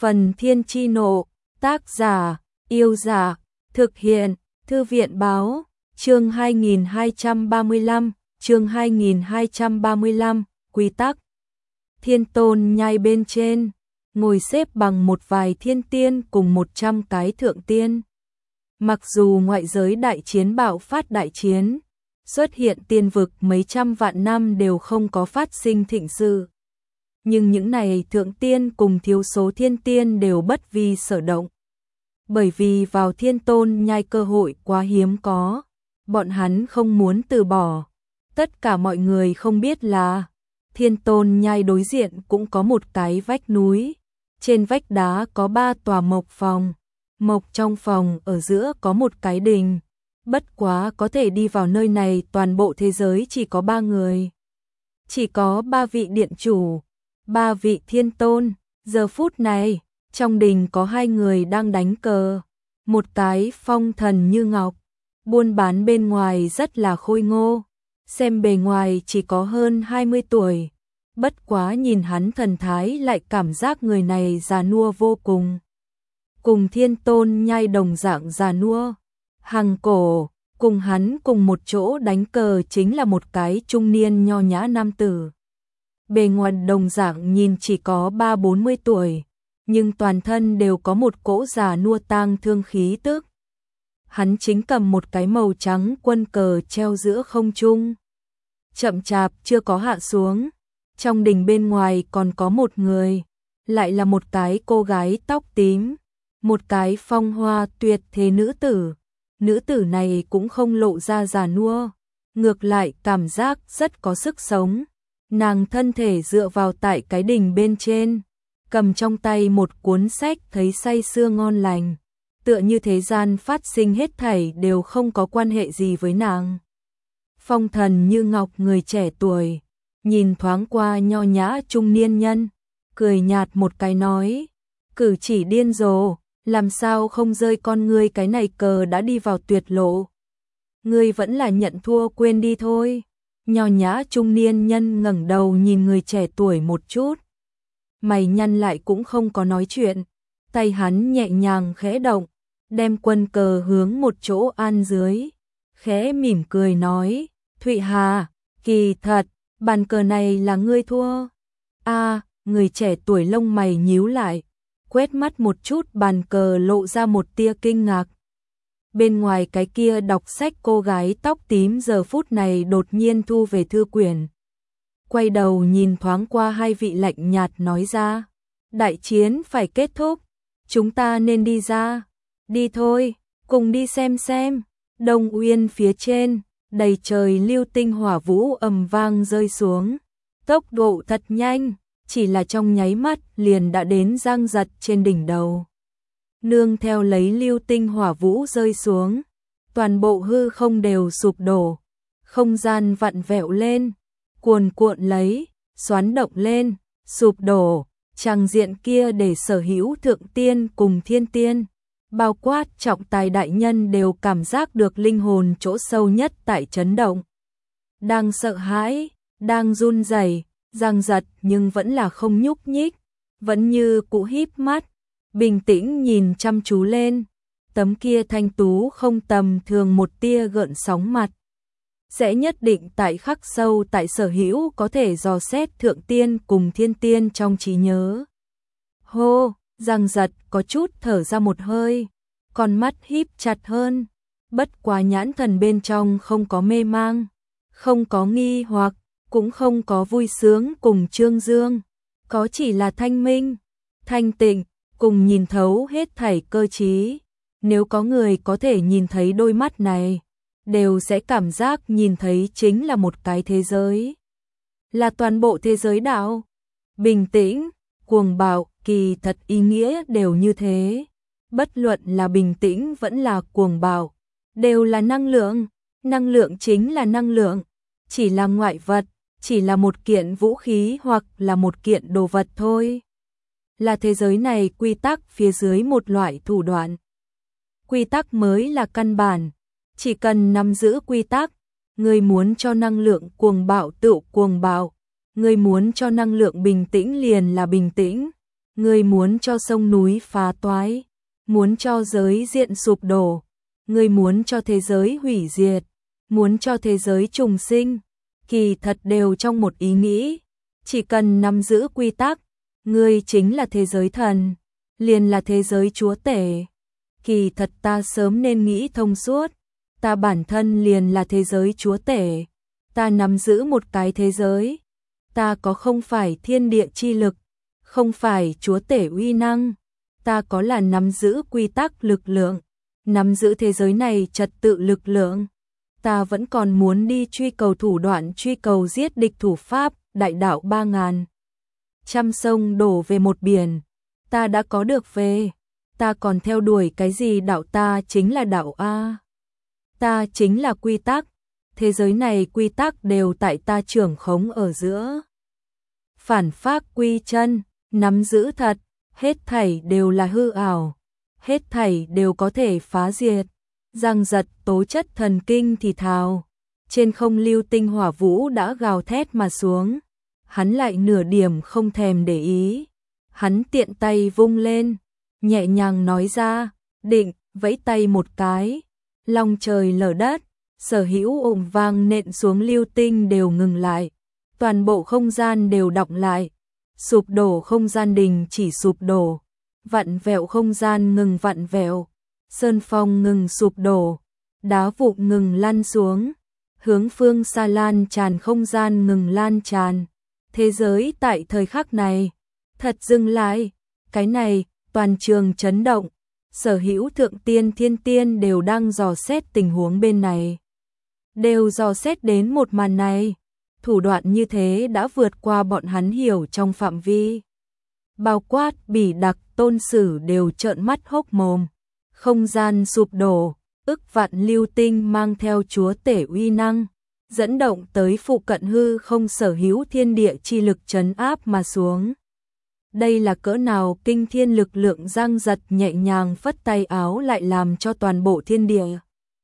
Phần Thiên Chi Nộ, tác giả, Yêu Giả, thực hiện, Thư viện Báo, chương 2235, chương 2235, quy tắc. Thiên Tôn nhai bên trên, ngồi xếp bằng một vài thiên tiên cùng 100 cái thượng tiên. Mặc dù ngoại giới đại chiến bạo phát đại chiến, xuất hiện tiên vực mấy trăm vạn năm đều không có phát sinh thịnh sự. Nhưng những này thượng tiên cùng thiếu số thiên tiên đều bất vi sở động. Bởi vì vào Thiên Tôn nhai cơ hội quá hiếm có, bọn hắn không muốn từ bỏ. Tất cả mọi người không biết là Thiên Tôn nhai đối diện cũng có một cái vách núi. Trên vách đá có 3 tòa mộc phòng. Mộc trong phòng ở giữa có một cái đình. Bất quá có thể đi vào nơi này toàn bộ thế giới chỉ có 3 người. Chỉ có 3 vị điện chủ, 3 vị thiên tôn. Giờ phút này, trong đình có 2 người đang đánh cờ. Một cái phong thần như ngọc, buôn bán bên ngoài rất là khôi ngô. Xem bề ngoài chỉ có hơn 20 tuổi. Bất quá nhìn hắn thần thái lại cảm giác người này già nua vô cùng. Cùng Thiên Tôn nhai đồng dạng già nua. Hằng cổ, cùng hắn cùng một chỗ đánh cờ chính là một cái trung niên nho nhã nam tử. Bề ngoài đồng dạng nhìn chỉ có 30-40 tuổi, nhưng toàn thân đều có một cỗ già nua tang thương khí tức. Hắn chính cầm một cái màu trắng quân cờ treo giữa không trung. Chậm chạp chưa có hạ xuống. Trong đình bên ngoài còn có một người, lại là một cái cô gái tóc tím, một cái phong hoa tuyệt thế nữ tử. Nữ tử này cũng không lộ ra già nua, ngược lại cảm giác rất có sức sống. Nàng thân thể dựa vào tại cái đình bên trên, cầm trong tay một cuốn sách thấy say sưa ngon lành, tựa như thế gian phát sinh hết thảy đều không có quan hệ gì với nàng. Phong thần như ngọc người trẻ tuổi, nhìn thoáng qua nho nhã trung niên nhân, cười nhạt một cái nói, cử chỉ điên rồ, làm sao không rơi con ngươi, cái này cờ đã đi vào tuyệt lộ. Ngươi vẫn là nhận thua quên đi thôi. Nho nhã trung niên nhân ngẩng đầu nhìn người trẻ tuổi một chút. Mày nhăn lại cũng không có nói chuyện. Tay hắn nhẹ nhàng khẽ động, đem quân cờ hướng một chỗ an dưới. Khẽ mỉm cười nói, Thụy Hà, kỳ thật, bàn cờ này là ngươi thua. Người trẻ tuổi lông mày nhíu lại, quét mắt một chút bàn cờ lộ ra một tia kinh ngạc. Bên ngoài cái kia đọc sách cô gái tóc tím giờ phút này đột nhiên thu về thư quyển. Quay đầu nhìn thoáng qua 2 vị lạnh nhạt nói ra, đại chiến phải kết thúc, chúng ta nên đi ra. Đi thôi, cùng đi xem. Đông Uyên phía trên, đầy trời lưu tinh hỏa vũ ầm vang rơi xuống. Tốc độ thật nhanh, chỉ là trong nháy mắt liền đã đến Giang Giật trên đỉnh đầu. Nương theo lấy lưu tinh hỏa vũ rơi xuống, toàn bộ hư không đều sụp đổ, không gian vặn vẹo lên, cuồn cuộn lấy, xoắn động lên, sụp đổ. Tràng diện kia để sở hữu thượng tiên cùng thiên tiên, bao quát trọng tài đại nhân đều cảm giác được linh hồn chỗ sâu nhất tại chấn động. Đang sợ hãi, đang run rẩy, Giang Giật nhưng vẫn là không nhúc nhích, vẫn như cũ híp mắt, bình tĩnh nhìn chăm chú lên. Tấm kia thanh tú không tầm thường một tia gợn sóng mặt, sẽ nhất định tại khắc sâu tại sở hữu có thể dò xét thượng tiên cùng thiên tiên trong trí nhớ. Hô, Giang Giật có chút thở ra một hơi, con mắt híp chặt hơn, bất quá nhãn thần bên trong không có mê mang, không có nghi hoặc, cũng không có vui sướng cùng trương dương, có chỉ là thanh minh, thanh tịnh, cùng nhìn thấu hết thảy cơ trí. Nếu có người có thể nhìn thấy đôi mắt này, đều sẽ cảm giác nhìn thấy chính là một cái thế giới. Là toàn bộ thế giới đạo. Bình tĩnh, cuồng bạo, kỳ thật ý nghĩa đều như thế. Bất luận là bình tĩnh vẫn là cuồng bạo, đều là năng lượng. Năng lượng chính là năng lượng, chỉ là ngoại vật, chỉ là một kiện vũ khí hoặc là một kiện đồ vật thôi. Là thế giới này quy tắc phía dưới một loại thủ đoạn. Quy tắc mới là căn bản, chỉ cần nắm giữ quy tắc, người muốn cho năng lượng cuồng bạo tự cuồng bạo, người muốn cho năng lượng bình tĩnh liền là bình tĩnh, Ngươi muốn cho sông núi phá toái, muốn cho giới diện sụp đổ, ngươi muốn cho thế giới hủy diệt, muốn cho thế giới trùng sinh, kỳ thật đều trong một ý nghĩ, chỉ cần nắm giữ quy tắc, ngươi chính là thế giới thần, liền là thế giới chúa tể. Kỳ thật ta sớm nên nghĩ thông suốt, ta bản thân liền là thế giới chúa tể, ta nắm giữ một cái thế giới, ta có không phải thiên địa chi lực, không phải chúa tể uy năng, ta có là nắm giữ quy tắc lực lượng, nắm giữ thế giới này trật tự lực lượng. Ta vẫn còn muốn đi truy cầu thủ đoạn truy cầu giết địch thủ pháp, đại đạo 3000. Trăm sông đổ về một biển, ta đã có được về, ta còn theo đuổi cái gì đạo, ta chính là đạo A. Ta chính là quy tắc, thế giới này quy tắc đều tại ta trưởng khống ở giữa. Phản phác quy chân, nắm giữ thật, hết thảy đều là hư ảo, hết thảy đều có thể phá diệt. Giang giật tố chất thần kinh thì thào, trên không lưu tinh hỏa vũ đã gào thét mà xuống, hắn lại nửa điểm không thèm để ý, hắn tiện tay vung lên, nhẹ nhàng nói ra, định, vẫy tay một cái, long trời lở đất, sở hữu ồm vang nện xuống lưu tinh đều ngừng lại, toàn bộ không gian đều đọng lại, sụp đổ không gian đình chỉ sụp đổ, vặn vẹo không gian ngừng vặn vẹo. Sơn phong ngừng sụp đổ, đá vụn ngừng lăn xuống, hướng phương xa lan tràn không gian ngừng lan tràn. Thế giới tại thời khắc này, thật dừng lại, cái này, toàn trường chấn động, sở hữu thượng tiên thiên tiên đều đang dò xét tình huống bên này. Đều dò xét đến một màn này, thủ đoạn như thế đã vượt qua bọn hắn hiểu trong phạm vi. Bao quát, Bỉ Đặc, Tôn Sử đều trợn mắt hốc mồm. Không gian sụp đổ, ức vạn lưu tinh mang theo chúa tể uy năng, dẫn động tới phụ cận hư không sở hữu thiên địa chi lực trấn áp mà xuống. Đây là cỡ nào kinh thiên lực lượng, Giang giật nhẹ nhàng phất tay áo lại làm cho toàn bộ thiên địa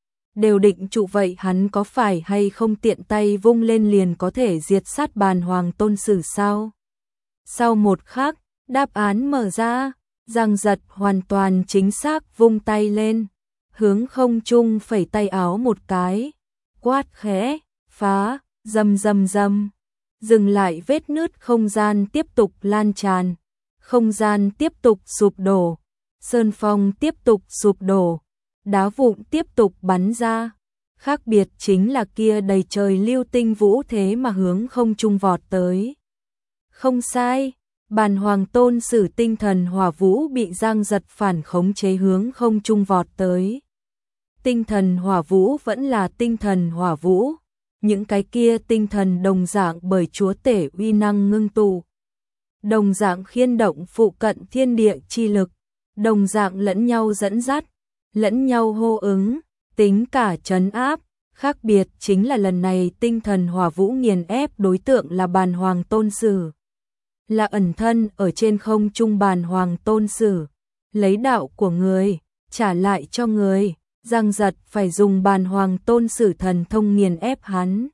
đều định trụ, vậy hắn có phải hay không tiện tay vung lên liền có thể diệt sát Bàn Hoàng Tôn Sử sao? Sau một khắc, đáp án mở ra. Giang giật hoàn toàn chính xác vung tay lên, hướng không trung phẩy tay áo một cái, quát khẽ, phá, rầm rầm rầm, dừng lại vết nứt không gian tiếp tục lan tràn, không gian tiếp tục sụp đổ, sơn phong tiếp tục sụp đổ, đá vụn tiếp tục bắn ra, khác biệt chính là kia đầy trời lưu tinh vũ thế mà hướng không trung vọt tới. Không sai. Bàn Hoàng Tôn Sử tinh thần hỏa vũ bị Giang giật phản khống chế hướng không trung vọt tới. Tinh thần hỏa vũ vẫn là tinh thần hỏa vũ, những cái kia tinh thần đồng dạng bởi chúa tể uy năng ngưng tụ. Đồng dạng khiên động phụ cận thiên địa chi lực, đồng dạng lẫn nhau dẫn dắt, lẫn nhau hô ứng, tính cả trấn áp. Khác biệt chính là lần này tinh thần hỏa vũ nghiền ép đối tượng là Bàn Hoàng Tôn Sử. Là ẩn thân ở trên không trung Bàn Hoàng Tôn Sử, lấy đạo của người, trả lại cho người, Giang giật phải dùng Bàn Hoàng Tôn Sử thần thông nghiền ép hắn.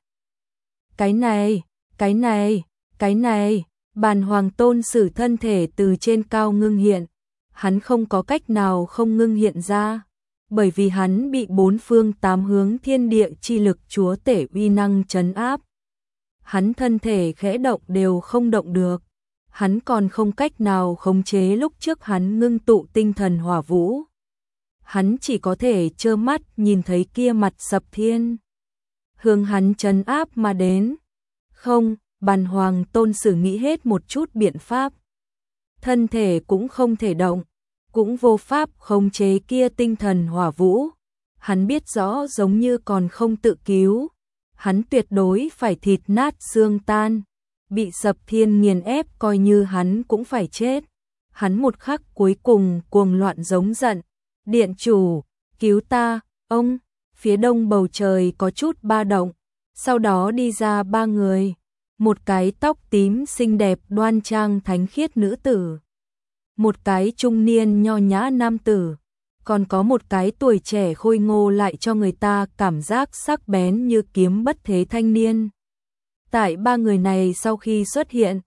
Cái này, Bàn Hoàng Tôn Sử thân thể từ trên cao ngưng hiện, hắn không có cách nào không ngưng hiện ra, bởi vì hắn bị bốn phương tám hướng thiên địa chi lực chúa tể uy năng trấn áp. Hắn thân thể khẽ động đều không động được. Hắn còn không cách nào khống chế lúc trước hắn ngưng tụ tinh thần hỏa vũ. Hắn chỉ có thể trơ mắt nhìn thấy kia mặt sập thiên hướng hắn trấn áp mà đến. Không, Bàn Hoàng Tôn Sử nghĩ hết một chút biện pháp. Thân thể cũng không thể động, cũng vô pháp khống chế kia tinh thần hỏa vũ. Hắn biết rõ giống như còn không tự cứu, hắn tuyệt đối phải thịt nát xương tan. Bị sập thiên nghiền ép coi như hắn cũng phải chết. Hắn một khắc cuối cùng cuồng loạn giống giận. Điện chủ, cứu ta, ông. Phía đông bầu trời có chút ba động. Sau đó đi ra ba người. Một cái tóc tím xinh đẹp đoan trang thánh khiết nữ tử. Một cái trung niên nho nhã nam tử. Còn có một cái tuổi trẻ khôi ngô lại cho người ta cảm giác sắc bén như kiếm bất thế thanh niên. Tại ba người này sau khi xuất hiện,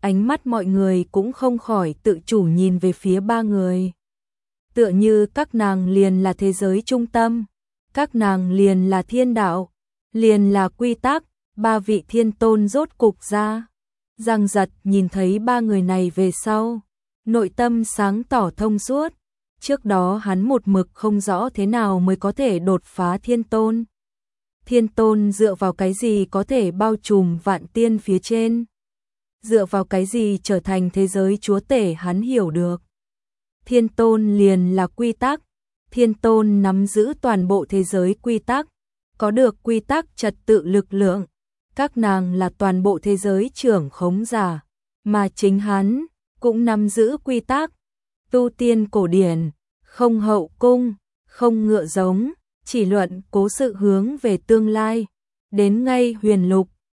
ánh mắt mọi người cũng không khỏi tự chủ nhìn về phía ba người. Tựa như các nàng liền là thế giới trung tâm, các nàng liền là thiên đạo, liền là quy tắc, ba vị thiên tôn rốt cục ra. Giang Giật nhìn thấy ba người này về sau, nội tâm sáng tỏ thông suốt. Trước đó hắn một mực không rõ thế nào mới có thể đột phá thiên tôn. Thiên tôn dựa vào cái gì có thể bao trùm vạn tiên phía trên? Dựa vào cái gì trở thành thế giới chúa tể hắn hiểu được. Thiên tôn liền là quy tắc, thiên tôn nắm giữ toàn bộ thế giới quy tắc, có được quy tắc trật tự lực lượng. Các nàng là toàn bộ thế giới trưởng khống giả, mà chính hắn cũng nắm giữ quy tắc. Tu tiên cổ điển, không hậu cung, không ngựa giống, chỉ luận cố sự hướng về tương lai. Đến ngay huyền lục,